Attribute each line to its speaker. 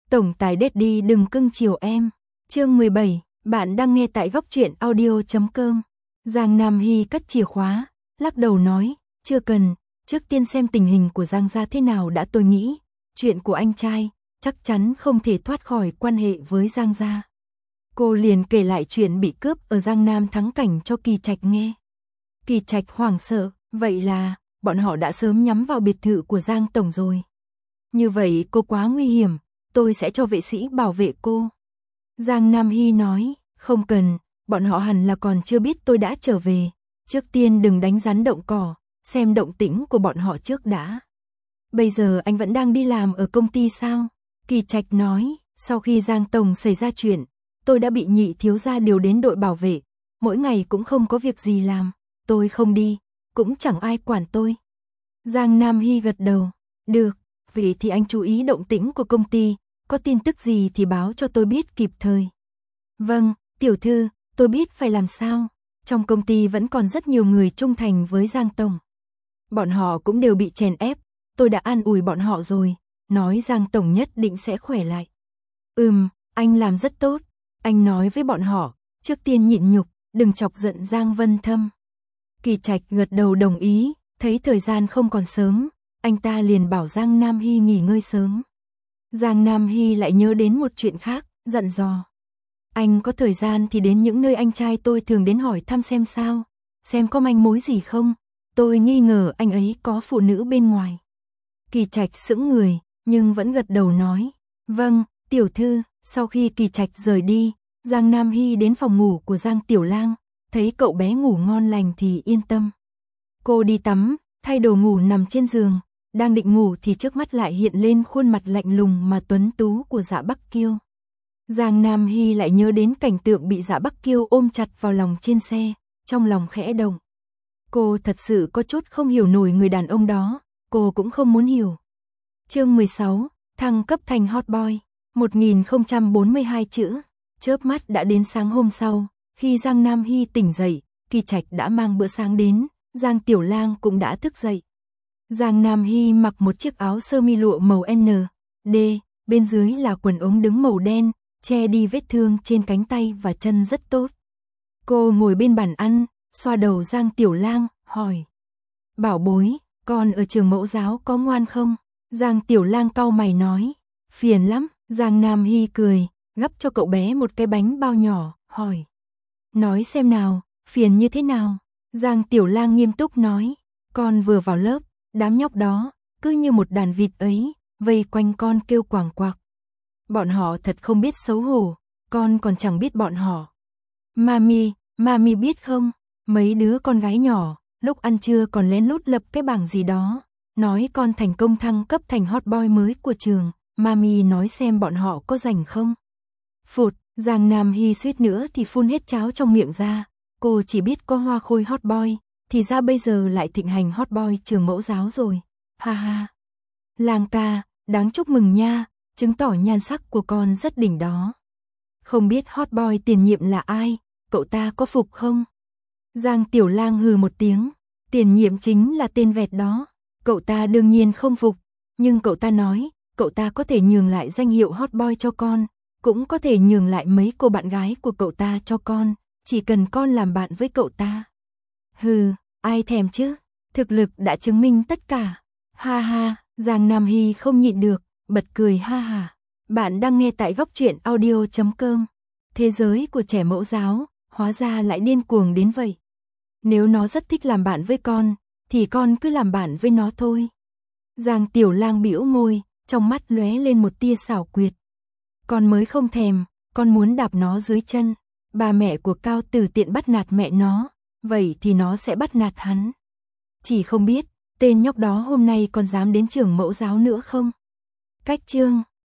Speaker 1: Tổng tài Daddy đừng cưng chiều em. Chương 17, bạn đang nghe tại góc truyện audio.com. Giang Nam Hy cất chìa khóa, lắc đầu nói, chưa cần, trước tiên xem tình hình của Giang gia thế nào đã, tôi nghĩ, chuyện của anh trai, chắc chắn không thể thoát khỏi quan hệ với Giang gia. Cô liền kể lại chuyện bị cướp ở Giang Nam Thắng Cảnh cho Kỳ Trạch nghe. Kỳ Trạch hoảng sợ, vậy là, bọn họ đã sớm nhắm vào biệt thự của Giang Tổng rồi. Như vậy cô quá nguy hiểm, tôi sẽ cho vệ sĩ bảo vệ cô. Giang Nam Hy nói, không cần, bọn họ hẳn là còn chưa biết tôi đã trở về. Trước tiên đừng đánh rắn động cỏ, xem động tĩnh của bọn họ trước đã. Bây giờ anh vẫn đang đi làm ở công ty sao? Kỳ Trạch nói, sau khi Giang Tổng xảy ra chuyện, tôi đã bị nhị thiếu gia điều đến đội bảo vệ, mỗi ngày cũng không có việc gì làm, tôi không đi, cũng chẳng ai quản tôi. Giang Nam Hy gật đầu, được, vậy thì anh chú ý động tĩnh của công ty, có tin tức gì thì báo cho tôi biết kịp thời. Vâng, tiểu thư, tôi biết phải làm sao, trong công ty vẫn còn rất nhiều người trung thành với Giang Tổng. Bọn họ cũng đều bị chèn ép, tôi đã an ủi bọn họ rồi, nói Giang Tổng nhất định sẽ khỏe lại. Anh làm rất tốt, anh nói với bọn họ, trước tiên nhịn nhục, đừng chọc giận Giang Vân Thâm. Kỳ Trạch gật đầu đồng ý, thấy thời gian không còn sớm, anh ta liền bảo Giang Nam Hy nghỉ ngơi sớm. Giang Nam Hy lại nhớ đến một chuyện khác, dặn dò. Anh có thời gian thì đến những nơi anh trai tôi thường đến hỏi thăm xem sao, xem có manh mối gì không, tôi nghi ngờ anh ấy có phụ nữ bên ngoài. Kỳ Trạch sững người, nhưng vẫn gật đầu nói, vâng, tiểu thư. Sau khi Kỳ Trạch rời đi, Giang Nam Hy đến phòng ngủ của Giang Tiểu Lang, thấy cậu bé ngủ ngon lành thì yên tâm. Cô đi tắm, thay đồ ngủ nằm trên giường, đang định ngủ thì trước mắt lại hiện lên khuôn mặt lạnh lùng mà tuấn tú của Dạ Bắc Kiêu. Giang Nam Hy lại nhớ đến cảnh tượng bị Dạ Bắc Kiêu ôm chặt vào lòng trên xe, trong lòng khẽ động. Cô thật sự có chút không hiểu nổi người đàn ông đó, cô cũng không muốn hiểu. Chương 16, thăng cấp thành hot boy. 1042 chữ, chớp mắt đã đến sáng hôm sau, khi Giang Nam Hy tỉnh dậy, Kỳ Trạch đã mang bữa sáng đến, Giang Tiểu Lang cũng đã thức dậy. Giang Nam Hy mặc một chiếc áo sơ mi lụa màu ND, bên dưới là quần ống đứng màu đen, che đi vết thương trên cánh tay và chân rất tốt. Cô ngồi bên bàn ăn, xoa đầu Giang Tiểu Lang, hỏi. Bảo bối, con ở trường mẫu giáo có ngoan không? Giang Tiểu Lang cau mày nói, phiền lắm. Giang Nam Hy cười, gắp cho cậu bé một cái bánh bao nhỏ, hỏi. Nói xem nào, phiền như thế nào? Giang Tiểu Lang nghiêm túc nói, con vừa vào lớp, đám nhóc đó, cứ như một đàn vịt ấy, vây quanh con kêu quàng quạc. Bọn họ thật không biết xấu hổ, con còn chẳng biết bọn họ. Mami biết không, mấy đứa con gái nhỏ, lúc ăn trưa còn lén lút lập cái bảng gì đó, nói con thành công thăng cấp thành hot boy mới của trường. Mami nói xem bọn họ có rảnh không? Phụt, Giang Nam Hy suýt nữa thì phun hết cháo trong miệng ra. Cô chỉ biết có Hoa Khôi hot boy, thì ra bây giờ lại thịnh hành hot boy trường mẫu giáo rồi. Ha ha. Lang ca, đáng chúc mừng nha, chứng tỏ nhan sắc của con rất đỉnh đó. Không biết hot boy tiền nhiệm là ai, cậu ta có phục không? Giang Tiểu Lang hừ một tiếng, tiền nhiệm chính là tên vẹt đó. Cậu ta đương nhiên không phục, nhưng cậu ta nói, cậu ta có thể nhường lại danh hiệu hot boy cho con, cũng có thể nhường lại mấy cô bạn gái của cậu ta cho con, chỉ cần con làm bạn với cậu ta. Hừ, ai thèm chứ, thực lực đã chứng minh tất cả. Ha ha, Giang Nam Hy không nhịn được, bật cười ha ha. Bạn đang nghe tại góc truyện audio.com. Thế giới của trẻ mẫu giáo, hóa ra lại điên cuồng đến vậy. Nếu nó rất thích làm bạn với con, thì con cứ làm bạn với nó thôi. Giang Tiểu Lang bĩu môi, trong mắt lóe lên một tia xảo quyệt. Con mới không thèm, con muốn đạp nó dưới chân. Bà mẹ của Cao Tử tiện bắt nạt mẹ nó, vậy thì nó sẽ bắt nạt hắn. Chỉ không biết, tên nhóc đó hôm nay còn dám đến trường mẫu giáo nữa không? Cách chương